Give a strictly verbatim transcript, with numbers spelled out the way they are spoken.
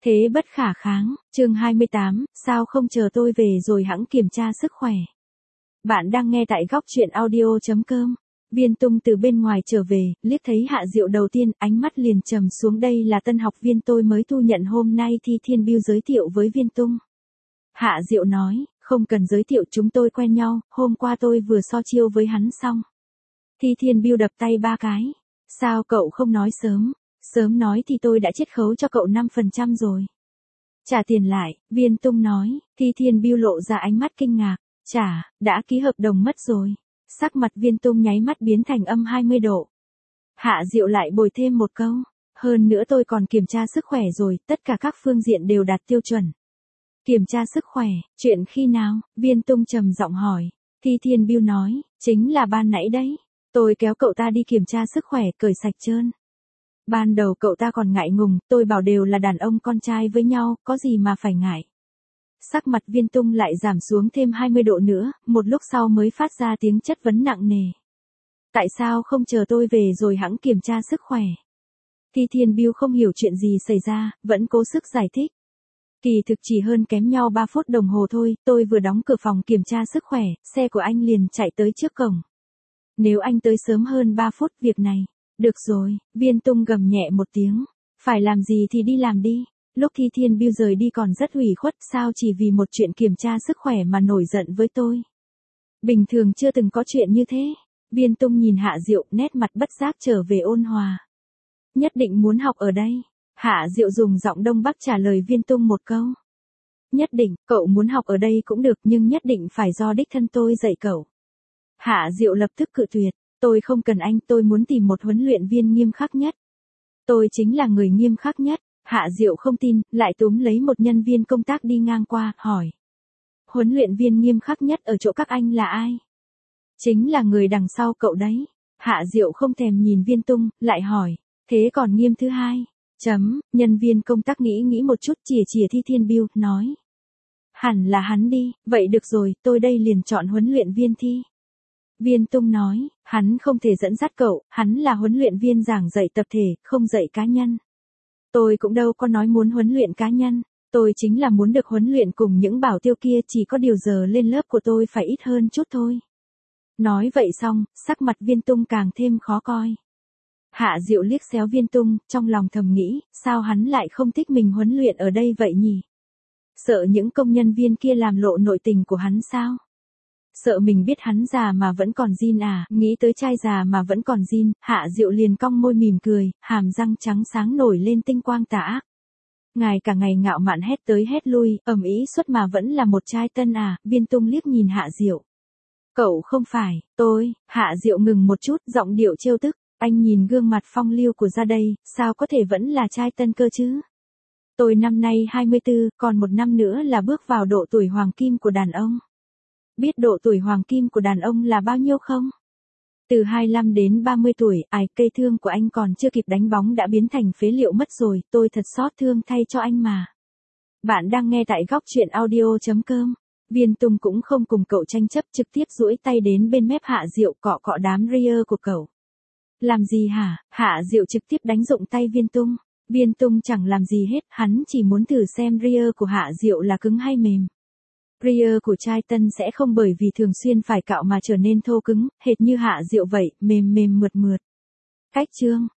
Thế bất khả kháng, chương hai mươi tám, sao không chờ tôi về rồi hẵng kiểm tra sức khỏe. Bạn đang nghe tại góc chuyện audio chấm com. Viên Tung từ bên ngoài trở về, liếc thấy Hạ Diệu đầu tiên, ánh mắt liền trầm xuống. Đây là tân học viên tôi mới thu nhận hôm nay, Thi Thiên Biêu giới thiệu với Viên Tung. Hạ Diệu nói, không cần giới thiệu, chúng tôi quen nhau, hôm qua tôi vừa so chiêu với hắn xong. Thi Thiên Biêu đập tay ba cái. Sao cậu không nói sớm? Sớm nói thì tôi đã chiết khấu cho cậu năm phần trăm rồi. Trả tiền lại, Viên Tung nói. Thi Thiên Biêu lộ ra ánh mắt kinh ngạc. Trả, đã ký hợp đồng mất rồi. Sắc mặt Viên Tung nháy mắt biến thành âm hai mươi độ. Hạ Diệu lại bồi thêm một câu. Hơn nữa tôi còn kiểm tra sức khỏe rồi, tất cả các phương diện đều đạt tiêu chuẩn. Kiểm tra sức khỏe, chuyện khi nào? Viên Tung trầm giọng hỏi. Thi Thiên Biêu nói, chính là ban nãy đấy. Tôi kéo cậu ta đi kiểm tra sức khỏe, cởi sạch trơn. Ban đầu cậu ta còn ngại ngùng, tôi bảo đều là đàn ông con trai với nhau, có gì mà phải ngại. Sắc mặt Viên Tung lại giảm xuống thêm hai mươi độ nữa, một lúc sau mới phát ra tiếng chất vấn nặng nề. Tại sao không chờ tôi về rồi hẵng kiểm tra sức khỏe? Thi Thiên Biêu không hiểu chuyện gì xảy ra, vẫn cố sức giải thích. Kỳ thực chỉ hơn kém nhau ba phút đồng hồ thôi, tôi vừa đóng cửa phòng kiểm tra sức khỏe, xe của anh liền chạy tới trước cổng. Nếu anh tới sớm hơn ba phút việc này. Được rồi, Viên Tung gầm nhẹ một tiếng. Phải làm gì thì đi làm đi. Lúc Thi Thiên Biêu rời đi còn rất ủy khuất, sao chỉ vì một chuyện kiểm tra sức khỏe mà nổi giận với tôi. Bình thường chưa từng có chuyện như thế. Viên Tung nhìn Hạ Diệu, nét mặt bất giác trở về ôn hòa. Nhất định muốn học ở đây. Hạ Diệu dùng giọng Đông Bắc trả lời Viên Tung một câu. Nhất định, cậu muốn học ở đây cũng được nhưng nhất định phải do đích thân tôi dạy cậu. Hạ Diệu lập tức cự tuyệt. Tôi không cần anh, tôi muốn tìm một huấn luyện viên nghiêm khắc nhất. Tôi chính là người nghiêm khắc nhất. Hạ Diệu không tin, lại túm lấy một nhân viên công tác đi ngang qua, hỏi. Huấn luyện viên nghiêm khắc nhất ở chỗ các anh là ai? Chính là người đằng sau cậu đấy. Hạ Diệu không thèm nhìn Viên Tung, lại hỏi. Thế còn nghiêm thứ hai? Chấm, nhân viên công tác nghĩ nghĩ một chút, chìa chìa Thi Thiên Biêu, nói. Hẳn là hắn đi, vậy được rồi, tôi đây liền chọn huấn luyện viên Thi. Viên Tung nói, hắn không thể dẫn dắt cậu, hắn là huấn luyện viên giảng dạy tập thể, không dạy cá nhân. Tôi cũng đâu có nói muốn huấn luyện cá nhân, tôi chính là muốn được huấn luyện cùng những bảo tiêu kia, chỉ có điều giờ lên lớp của tôi phải ít hơn chút thôi. Nói vậy xong, sắc mặt Viên Tung càng thêm khó coi. Hạ Diệu liếc xéo Viên Tung, trong lòng thầm nghĩ, sao hắn lại không thích mình huấn luyện ở đây vậy nhỉ? Sợ những công nhân viên kia làm lộ nội tình của hắn sao? Sợ mình biết hắn già mà vẫn còn zin à, nghĩ tới trai già mà vẫn còn zin, Hạ Diệu liền cong môi mỉm cười, hàm răng trắng sáng nổi lên tinh quang tà ác. Ngài cả ngày ngạo mạn hét tới hét lui, ầm ĩ suốt mà vẫn là một trai tân à, Viên Tung liếc nhìn Hạ Diệu. Cậu không phải, tôi, Hạ Diệu ngừng một chút, giọng điệu trêu tức, anh nhìn gương mặt phong lưu của ra đây, sao có thể vẫn là trai tân cơ chứ? Tôi năm nay hai mươi tư, còn một năm nữa là bước vào độ tuổi hoàng kim của đàn ông. Biết độ tuổi hoàng kim của đàn ông là bao nhiêu không? Từ hai mươi lăm đến ba mươi tuổi, ai, cây thương của anh còn chưa kịp đánh bóng đã biến thành phế liệu mất rồi, tôi thật xót thương thay cho anh mà. Bạn đang nghe tại góc chuyện audio chấm com. Viên Tung cũng không cùng cậu tranh chấp, trực tiếp duỗi tay đến bên mép Hạ Diệu, cọ cọ đám rear của cậu. Làm gì hả? Hạ Diệu trực tiếp đánh rụng tay Viên Tung. Viên Tung chẳng làm gì hết, hắn chỉ muốn thử xem rear của Hạ Diệu là cứng hay mềm. Rear của trai tân sẽ không bởi vì thường xuyên phải cạo mà trở nên thô cứng, hệt như Hạ Diệu vậy, mềm mềm mượt mượt. Cách chương,